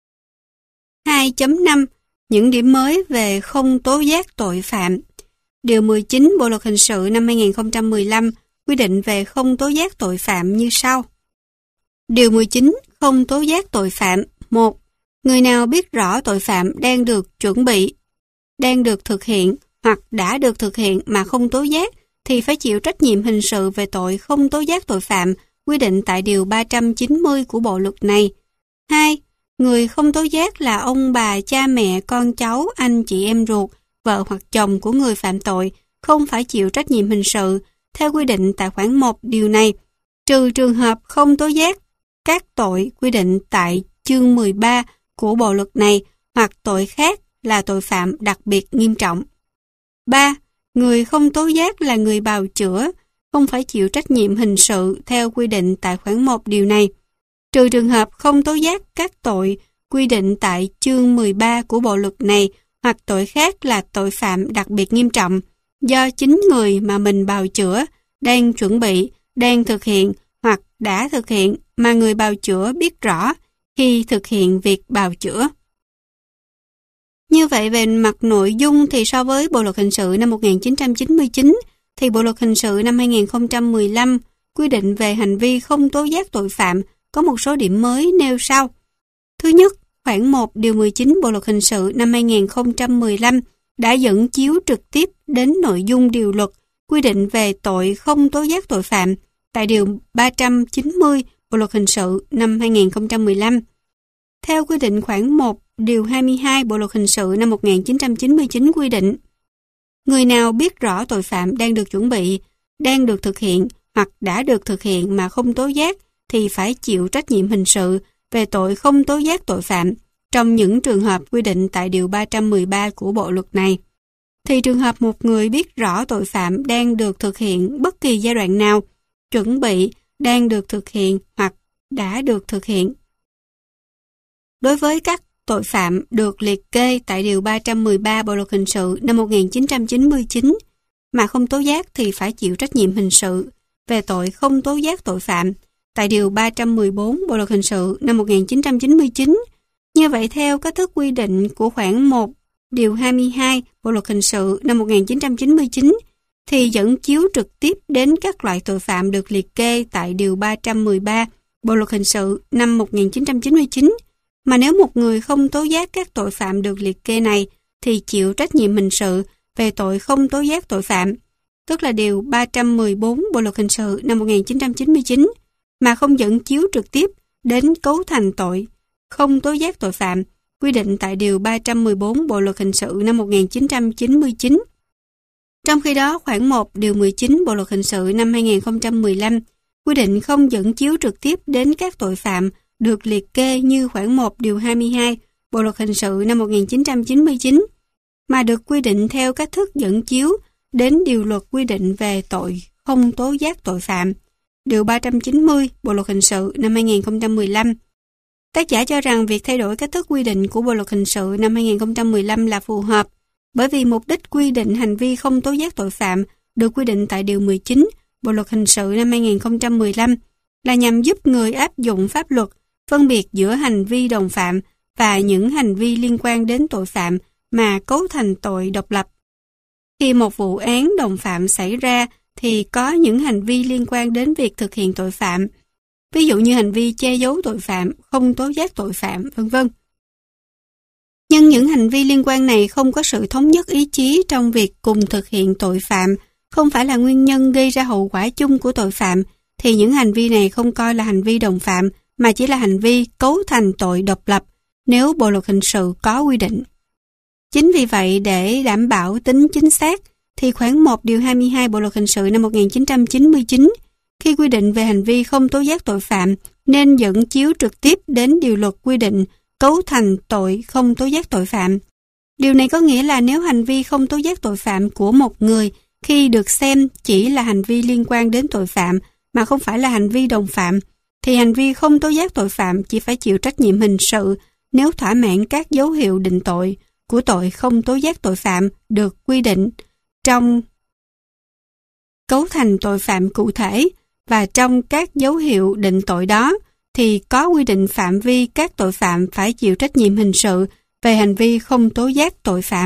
2.5 Những điểm mới về không tố giác tội phạm. Điều 19 Bộ Luật Hình sự năm 2015 quy định về không tố giác tội phạm như sau. Điều 19. Không tố giác tội phạm. 1. Người nào biết rõ tội phạm đang được chuẩn bị, đang được thực hiện hoặc đã được thực hiện mà không tố giác thì phải chịu trách nhiệm hình sự về tội không tố giác tội phạm quy định tại Điều 390 của Bộ Luật này. 2. Người không tố giác là ông bà, cha mẹ, con cháu, anh chị em ruột, vợ hoặc chồng của người phạm tội không phải chịu trách nhiệm hình sự theo quy định tại khoản 1 điều này, trừ trường hợp không tố giác các tội quy định tại chương 13 của Bộ Luật này hoặc tội khác là tội phạm đặc biệt nghiêm trọng. 3. Người không tố giác là người bào chữa, không phải chịu trách nhiệm hình sự theo quy định tại khoản 1 điều này, trừ trường hợp không tố giác các tội quy định tại chương 13 của Bộ Luật này hoặc tội khác là tội phạm đặc biệt nghiêm trọng do chính người mà mình bào chữa đang chuẩn bị, đang thực hiện hoặc đã thực hiện mà người bào chữa biết rõ khi thực hiện việc bào chữa. Như vậy về mặt nội dung thì so với Bộ Luật Hình sự năm 1999 thì Bộ Luật Hình sự năm 2015 quy định về hành vi không tố giác tội phạm có một số điểm mới nêu sau. Thứ nhất, khoản 1 điều 19 Bộ Luật Hình sự năm 2015 đã dẫn chiếu trực tiếp đến nội dung điều luật quy định về tội không tố giác tội phạm tại Điều 390 Bộ Luật Hình sự năm 2015. Theo quy định khoản 1 điều 22 Bộ luật hình sự năm 1999 quy định, người nào biết rõ tội phạm đang được chuẩn bị, đang được thực hiện hoặc đã được thực hiện mà không tố giác thì phải chịu trách nhiệm hình sự về tội không tố giác tội phạm trong những trường hợp quy định tại điều 313 của bộ luật này. Thì trường hợp một người biết rõ tội phạm đang được thực hiện bất kỳ giai đoạn nào, chuẩn bị, đang được thực hiện hoặc đã được thực hiện. Đối với các tội phạm được liệt kê tại điều 313 Bộ luật hình sự năm 1999 mà không tố giác thì phải chịu trách nhiệm hình sự về tội không tố giác tội phạm tại điều 314 Bộ luật hình sự năm 1999. Như vậy theo cách thức quy định của khoản 1 điều 22 Bộ luật hình sự năm 1999 thì dẫn chiếu trực tiếp đến các loại tội phạm được liệt kê tại điều 313 Bộ luật hình sự năm 1999. Mà nếu một người không tố giác các tội phạm được liệt kê này thì chịu trách nhiệm hình sự về tội không tố giác tội phạm, tức là điều 314 Bộ luật hình sự năm 1999, mà không dẫn chiếu trực tiếp đến cấu thành tội không tố giác tội phạm quy định tại điều 314 Bộ luật hình sự năm 1999. Trong khi đó, khoản 1 điều 19 Bộ luật hình sự năm 2015 quy định không dẫn chiếu trực tiếp đến các tội phạm được liệt kê như khoản 1 điều 22 Bộ luật hình sự năm 1999, mà được quy định theo cách thức dẫn chiếu đến điều luật quy định về tội không tố giác tội phạm, điều 390 Bộ luật hình sự năm 2015. Tác giả cho rằng việc thay đổi cách thức quy định của Bộ luật hình sự năm 2015 là phù hợp, bởi vì mục đích quy định hành vi không tố giác tội phạm được quy định tại điều 19 Bộ luật hình sự năm 2015 là nhằm giúp người áp dụng pháp luật phân biệt giữa hành vi đồng phạm và những hành vi liên quan đến tội phạm mà cấu thành tội độc lập. Khi một vụ án đồng phạm xảy ra thì có những hành vi liên quan đến việc thực hiện tội phạm, ví dụ như hành vi che giấu tội phạm, không tố giác tội phạm, v.v. Nhưng những hành vi liên quan này không có sự thống nhất ý chí trong việc cùng thực hiện tội phạm, không phải là nguyên nhân gây ra hậu quả chung của tội phạm, thì những hành vi này không coi là hành vi đồng phạm, mà chỉ là hành vi cấu thành tội độc lập nếu Bộ luật hình sự có quy định. Chính vì vậy, để đảm bảo tính chính xác, thì khoản 1 điều 22 Bộ luật hình sự năm 1999 khi quy định về hành vi không tố giác tội phạm nên dẫn chiếu trực tiếp đến điều luật quy định cấu thành tội không tố giác tội phạm. Điều này có nghĩa là nếu hành vi không tố giác tội phạm của một người khi được xem chỉ là hành vi liên quan đến tội phạm mà không phải là hành vi đồng phạm, thì hành vi không tố giác tội phạm chỉ phải chịu trách nhiệm hình sự nếu thỏa mãn các dấu hiệu định tội của tội không tố giác tội phạm được quy định trong cấu thành tội phạm cụ thể, và trong các dấu hiệu định tội đó thì có quy định phạm vi các tội phạm phải chịu trách nhiệm hình sự về hành vi không tố giác tội phạm.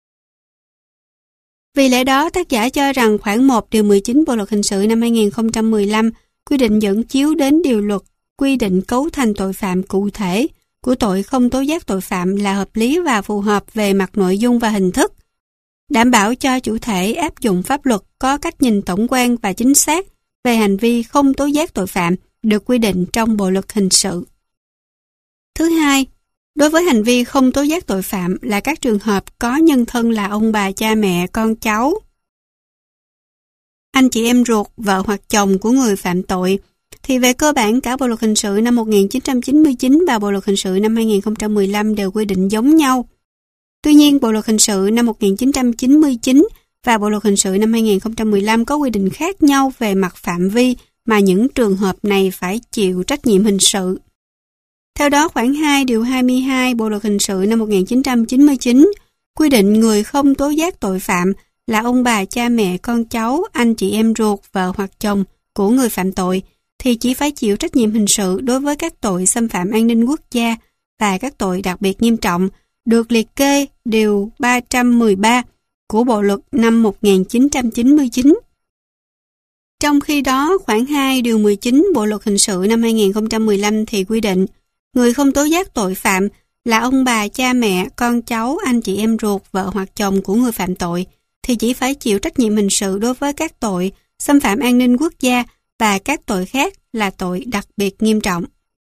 Vì lẽ đó, tác giả cho rằng khoản 1 điều 19 Bộ luật hình sự năm 2015 quy định dẫn chiếu đến điều luật quy định cấu thành tội phạm cụ thể của tội không tố giác tội phạm là hợp lý và phù hợp về mặt nội dung và hình thức, đảm bảo cho chủ thể áp dụng pháp luật có cách nhìn tổng quan và chính xác về hành vi không tố giác tội phạm được quy định trong Bộ luật hình sự. Thứ hai, đối với hành vi không tố giác tội phạm là các trường hợp có nhân thân là ông bà, cha mẹ, con cháu, anh chị em ruột, vợ hoặc chồng của người phạm tội, thì về cơ bản cả Bộ luật hình sự năm 1999 và Bộ luật hình sự năm 2015 đều quy định giống nhau. Tuy nhiên, Bộ luật hình sự năm 1999 và Bộ luật hình sự năm 2015 có quy định khác nhau về mặt phạm vi mà những trường hợp này phải chịu trách nhiệm hình sự. Theo đó, khoản 2 điều 22 Bộ luật hình sự năm 1999 quy định người không tố giác tội phạm là ông bà, cha mẹ, con cháu, anh chị em ruột, vợ hoặc chồng của người phạm tội thì chỉ phải chịu trách nhiệm hình sự đối với các tội xâm phạm an ninh quốc gia và các tội đặc biệt nghiêm trọng được liệt kê điều 313 của Bộ luật năm 1999. Trong khi đó, khoản 2 điều 19 Bộ luật hình sự năm 2015 thì quy định người không tố giác tội phạm là ông bà, cha mẹ, con cháu, anh chị em ruột, vợ hoặc chồng của người phạm tội thì chỉ phải chịu trách nhiệm hình sự đối với các tội xâm phạm an ninh quốc gia và các tội khác là tội đặc biệt nghiêm trọng.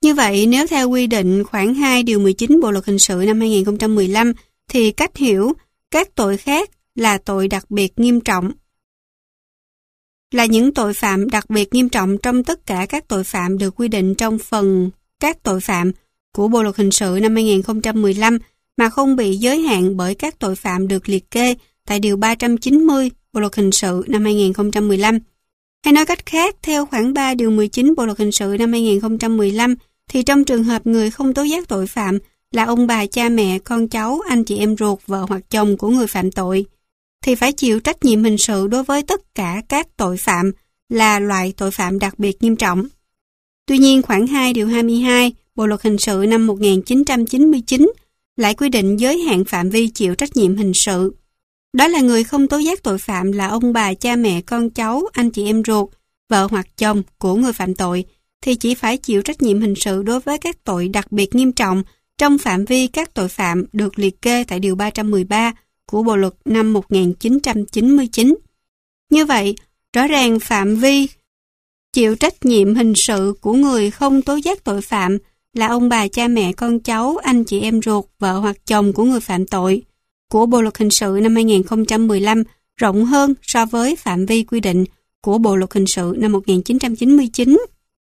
Như vậy, nếu theo quy định khoản 2 điều 19 Bộ luật hình sự năm 2015 thì cách hiểu các tội khác là tội đặc biệt nghiêm trọng. Là những tội phạm đặc biệt nghiêm trọng trong tất cả các tội phạm được quy định trong phần các tội phạm của Bộ luật hình sự năm 2015 mà không bị giới hạn bởi các tội phạm được liệt kê tại điều 390 Bộ luật hình sự năm 2015. Hay nói cách khác, theo khoản 3 điều 19 Bộ luật hình sự năm 2015 thì trong trường hợp người không tố giác tội phạm là ông bà, cha mẹ, con cháu, anh chị em ruột, vợ hoặc chồng của người phạm tội, thì phải chịu trách nhiệm hình sự đối với tất cả các tội phạm là loại tội phạm đặc biệt nghiêm trọng. Tuy nhiên, khoản 2 điều 22 Bộ luật hình sự năm 1999 lại quy định giới hạn phạm vi chịu trách nhiệm hình sự. Đó là người không tố giác tội phạm là ông bà, cha mẹ, con cháu, anh chị em ruột, vợ hoặc chồng của người phạm tội, thì chỉ phải chịu trách nhiệm hình sự đối với các tội đặc biệt nghiêm trọng trong phạm vi các tội phạm được liệt kê tại điều 313 của Bộ luật năm 1999. Như vậy, rõ ràng phạm vi chịu trách nhiệm hình sự của người không tố giác tội phạm là ông bà, cha mẹ, con cháu, anh chị em ruột, vợ hoặc chồng của người phạm tội của Bộ luật hình sự năm 2015 rộng hơn so với phạm vi quy định của Bộ luật hình sự năm 1999.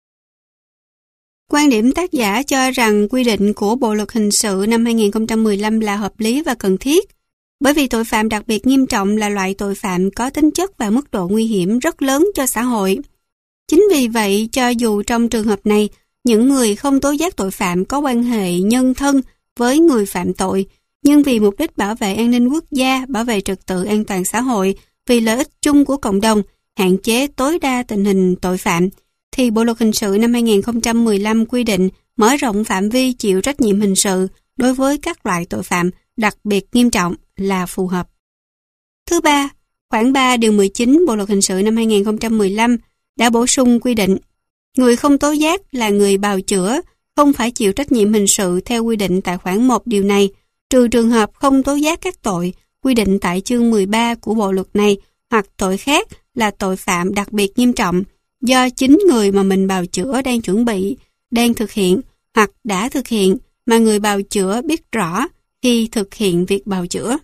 Quan điểm tác giả cho rằng quy định của Bộ luật hình sự năm 2015 là hợp lý và cần thiết, bởi vì tội phạm đặc biệt nghiêm trọng là loại tội phạm có tính chất và mức độ nguy hiểm rất lớn cho xã hội. Chính vì vậy, cho dù trong trường hợp này, những người không tố giác tội phạm có quan hệ nhân thân với người phạm tội, nhưng vì mục đích bảo vệ an ninh quốc gia, bảo vệ trật tự an toàn xã hội, vì lợi ích chung của cộng đồng, hạn chế tối đa tình hình tội phạm, thì Bộ luật hình sự năm 2015 quy định mở rộng phạm vi chịu trách nhiệm hình sự đối với các loại tội phạm đặc biệt nghiêm trọng là phù hợp. Thứ ba, khoản 3 điều 19 Bộ luật hình sự năm 2015 đã bổ sung quy định người không tố giác là người bào chữa không phải chịu trách nhiệm hình sự theo quy định tại khoản 1 điều này, trừ trường hợp không tố giác các tội quy định tại chương 13 của bộ luật này hoặc tội khác là tội phạm đặc biệt nghiêm trọng do chính người mà mình bào chữa đang chuẩn bị, đang thực hiện hoặc đã thực hiện mà người bào chữa biết rõ khi thực hiện việc bào chữa.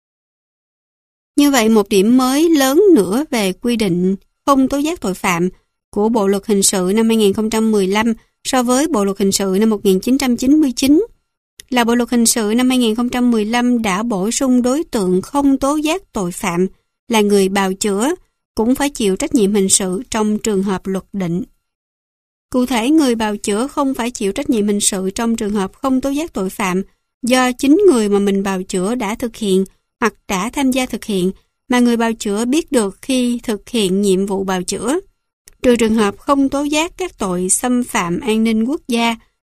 Như vậy, một điểm mới lớn nữa về quy định không tố giác tội phạm của Bộ luật hình sự năm 2015 so với Bộ luật hình sự năm 1999 là Bộ luật hình sự năm 2015 đã bổ sung đối tượng không tố giác tội phạm là người bào chữa cũng phải chịu trách nhiệm hình sự trong trường hợp luật định. Cụ thể, người bào chữa không phải chịu trách nhiệm hình sự trong trường hợp không tố giác tội phạm do chính người mà mình bào chữa đã thực hiện hoặc đã tham gia thực hiện mà người bào chữa biết được khi thực hiện nhiệm vụ bào chữa, trừ trường hợp không tố giác các tội xâm phạm an ninh quốc gia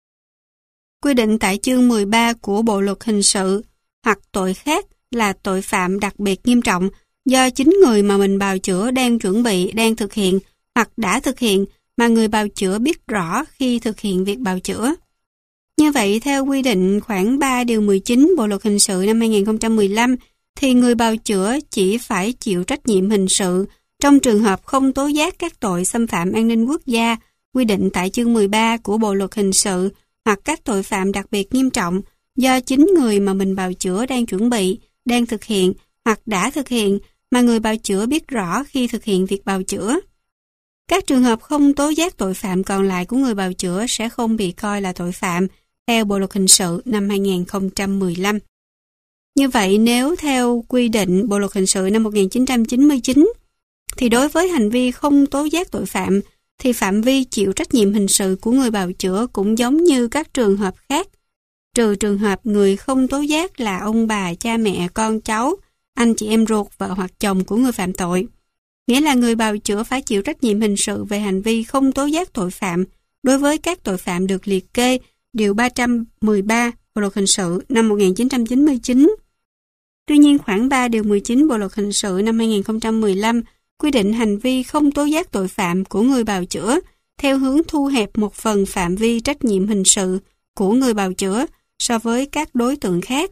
quy định tại chương 13 của Bộ luật hình sự hoặc tội khác là tội phạm đặc biệt nghiêm trọng do chính người mà mình bào chữa đang chuẩn bị, đang thực hiện hoặc đã thực hiện mà người bào chữa biết rõ khi thực hiện việc bào chữa. Như vậy, theo quy định khoản 3 điều 19 Bộ luật hình sự năm 2015 thì người bào chữa chỉ phải chịu trách nhiệm hình sự trong trường hợp không tố giác các tội xâm phạm an ninh quốc gia quy định tại chương 13 của Bộ luật hình sự hoặc các tội phạm đặc biệt nghiêm trọng do chính người mà mình bào chữa đang chuẩn bị, đang thực hiện hoặc đã thực hiện mà người bào chữa biết rõ khi thực hiện việc bào chữa. Các trường hợp không tố giác tội phạm còn lại của người bào chữa sẽ không bị coi là tội phạm theo Bộ luật hình sự năm 2015. Như vậy, nếu theo quy định Bộ luật hình sự năm 1999, thì đối với hành vi không tố giác tội phạm, thì phạm vi chịu trách nhiệm hình sự của người bào chữa cũng giống như các trường hợp khác, trừ trường hợp người không tố giác là ông bà, cha mẹ, con cháu, anh chị em ruột, vợ hoặc chồng của người phạm tội. Nghĩa là người bào chữa phải chịu trách nhiệm hình sự về hành vi không tố giác tội phạm đối với các tội phạm được liệt kê điều 313 Bộ luật hình sự năm 1999. Tuy nhiên, khoản 3 điều 19 Bộ luật hình sự năm 2015 quy định hành vi không tố giác tội phạm của người bào chữa theo hướng thu hẹp một phần phạm vi trách nhiệm hình sự của người bào chữa so với các đối tượng khác.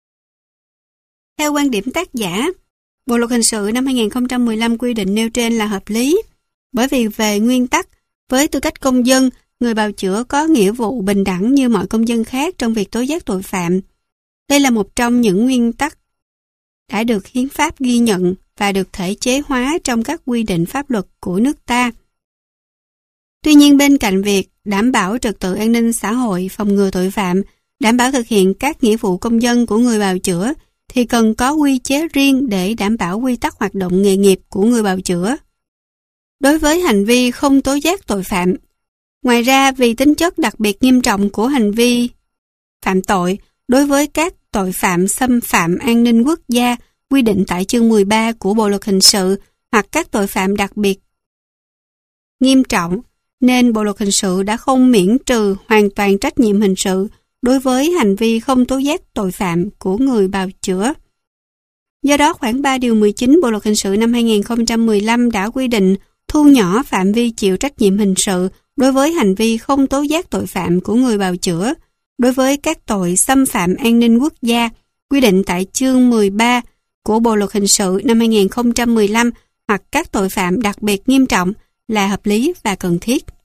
Theo quan điểm tác giả, Bộ luật hình sự năm 2015 quy định nêu trên là hợp lý, bởi vì về nguyên tắc, với tư cách công dân người bào chữa có nghĩa vụ bình đẳng như mọi công dân khác trong việc tố giác tội phạm. Đây là một trong những nguyên tắc đã được hiến pháp ghi nhận và được thể chế hóa trong các quy định pháp luật của nước ta. Tuy nhiên, bên cạnh việc đảm bảo trật tự an ninh xã hội, phòng ngừa tội phạm, đảm bảo thực hiện các nghĩa vụ công dân của người bào chữa, thì cần có quy chế riêng để đảm bảo quy tắc hoạt động nghề nghiệp của người bào chữa. Đối với hành vi không tố giác tội phạm, ngoài ra vì tính chất đặc biệt nghiêm trọng của hành vi phạm tội đối với các tội phạm xâm phạm an ninh quốc gia quy định tại chương 13 của Bộ luật hình sự hoặc các tội phạm đặc biệt nghiêm trọng, nên Bộ luật hình sự đã không miễn trừ hoàn toàn trách nhiệm hình sự đối với hành vi không tố giác tội phạm của người bào chữa. Do đó, khoản 3 điều 19 Bộ luật hình sự năm 2015 đã quy định thu nhỏ phạm vi chịu trách nhiệm hình sự đối với hành vi không tố giác tội phạm của người bào chữa, đối với các tội xâm phạm an ninh quốc gia quy định tại chương 13 của Bộ luật hình sự năm 2015 hoặc các tội phạm đặc biệt nghiêm trọng là hợp lý và cần thiết.